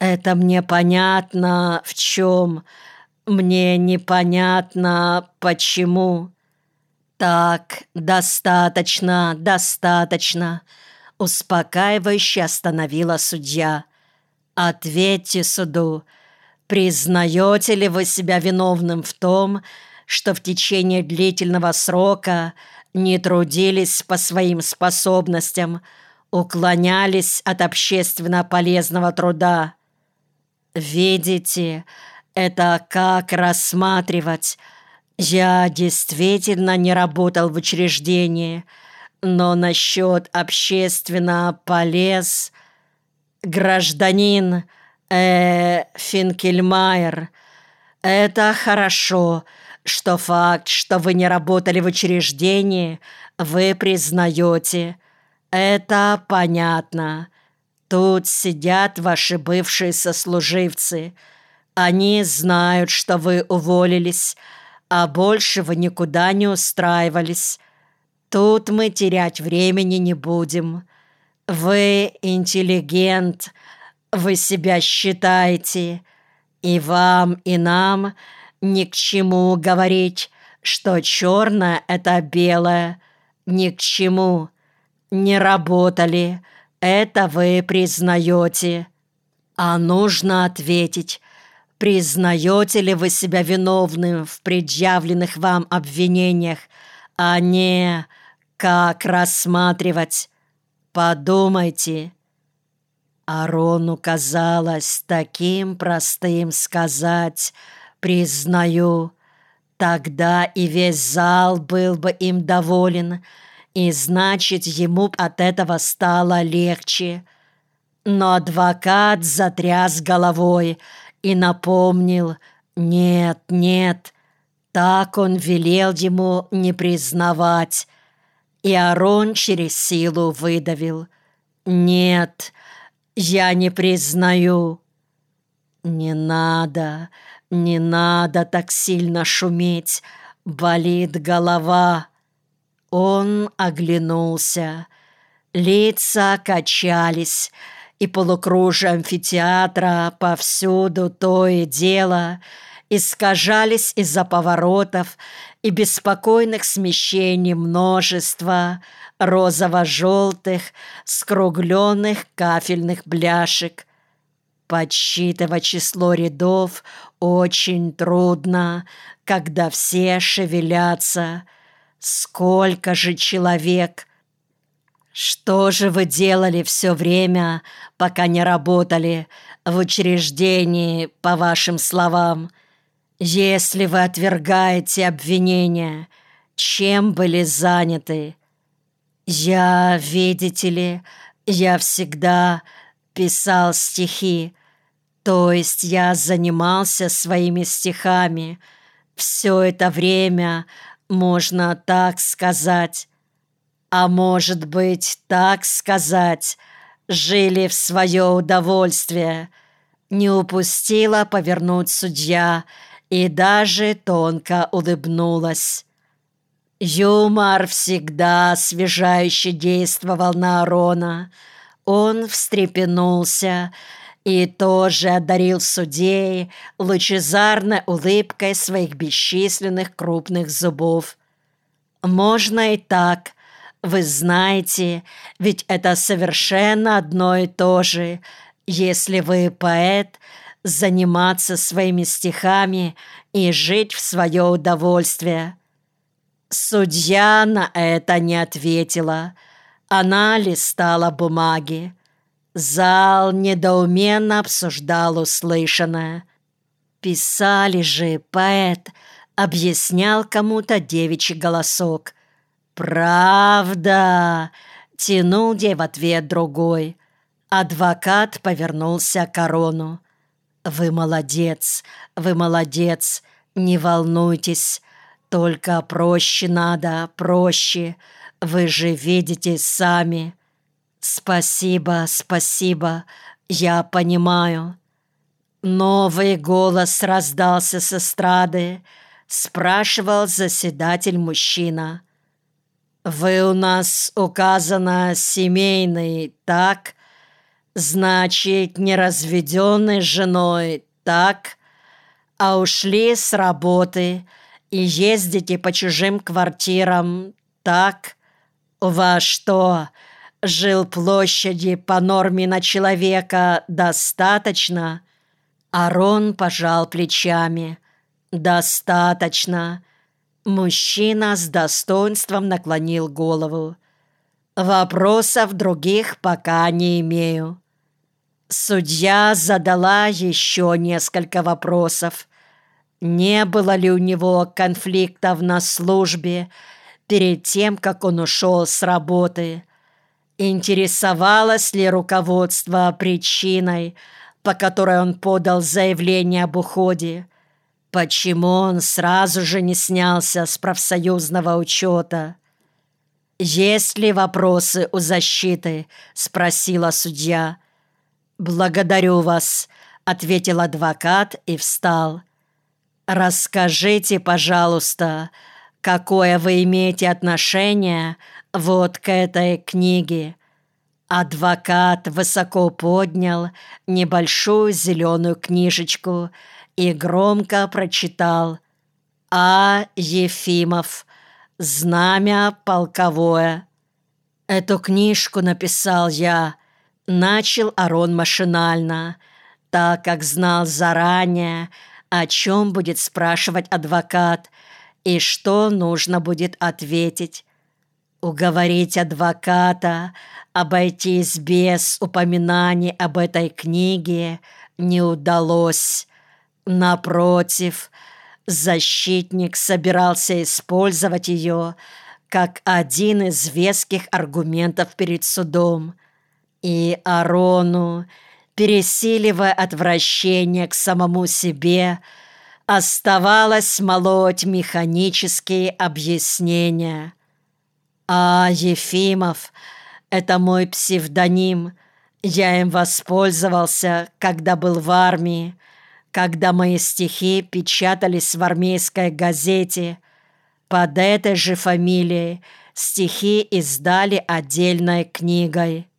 Это мне понятно в чем, мне непонятно почему. Так, достаточно, достаточно, успокаивающе остановила судья. Ответьте суду, признаете ли вы себя виновным в том, что в течение длительного срока не трудились по своим способностям, уклонялись от общественно полезного труда? Видите, это как рассматривать. Я действительно не работал в учреждении, но насчет общественно полез... Гражданин Финкельмайер, это хорошо, что факт, что вы не работали в учреждении, вы признаете. Это понятно. Тут сидят ваши бывшие сослуживцы. Они знают, что вы уволились, а больше вы никуда не устраивались. Тут мы терять времени не будем. Вы интеллигент, вы себя считаете, и вам, и нам ни к чему говорить, что черное — это белое, ни к чему. Не работали, это вы признаете. А нужно ответить, признаете ли вы себя виновным в предъявленных вам обвинениях, а не как рассматривать. Подумайте. Арону казалось таким простым сказать «признаю». Тогда и весь зал был бы им доволен, и значит, ему от этого стало легче. Но адвокат затряс головой и напомнил: «Нет, нет, так он велел ему не признавать». И Арон через силу выдавил: «Нет, я не признаю». «Не надо, не надо так сильно шуметь, болит голова». Он оглянулся. Лица качались, и полукружие амфитеатра повсюду то и дело искажались из-за поворотов и беспокойных смещений множества розово-желтых скругленных кафельных бляшек. Подсчитывать число рядов очень трудно, когда все шевелятся. Сколько же человек? Что же вы делали все время, пока не работали в учреждении, по вашим словам? Если вы отвергаете обвинения, чем были заняты? Я, видите ли, я всегда писал стихи, то есть я занимался своими стихами. Все это время, можно так сказать, а может быть, так сказать, жили в свое удовольствие. Не упустила повернуть судья и даже тонко улыбнулась. Юмор всегда освежающе действовал на Арона. Он встрепенулся и тоже одарил судей лучезарной улыбкой своих бесчисленных крупных зубов. «Можно и так. Вы знаете, ведь это совершенно одно и то же. Если вы поэт, заниматься своими стихами и жить в свое удовольствие». Судья на это не ответила. Она листала бумаги. Зал недоуменно обсуждал услышанное. «Писали же, поэт», — объяснял кому-то девичий голосок. «Правда!» — тянул ей в ответ другой. Адвокат повернулся к Арону. Вы молодец, не волнуйтесь. Только проще надо, проще. Вы же видите сами». «Спасибо, спасибо, я понимаю». Новый голос раздался с эстрады. Спрашивал заседатель-мужчина. «Вы у нас указано семейный, так?» Значит, не разведенной женой, так? А ушли с работы и ездите по чужим квартирам, так? У вас что, жилплощади по норме на человека достаточно?» Арон пожал плечами. «Достаточно». Мужчина с достоинством наклонил голову. «Вопросов других пока не имею». Судья задала еще несколько вопросов. Не было ли у него конфликтов на службе перед тем, как он ушел с работы? Интересовалось ли руководство причиной, по которой он подал заявление об уходе? Почему он сразу же не снялся с профсоюзного учета? «Есть ли вопросы у защиты?» — спросила судья. «Благодарю вас», — ответил адвокат и встал. «Расскажите, пожалуйста, какое вы имеете отношение вот к этой книге?» Адвокат высоко поднял небольшую зеленую книжечку и громко прочитал: «А. Ефимов. Знамя полковое». «Эту книжку написал я», — начал Арон машинально, так как знал заранее, о чем будет спрашивать адвокат и что нужно будет ответить. Уговорить адвоката обойтись без упоминаний об этой книге не удалось. Напротив, защитник собирался использовать ее как один из веских аргументов перед судом. И Арону, пересиливая отвращение к самому себе, оставалось молоть механические объяснения. «А. Ефимов — это мой псевдоним. Я им воспользовался, когда был в армии, когда мои стихи печатались в армейской газете. Под этой же фамилией стихи издали отдельной книгой».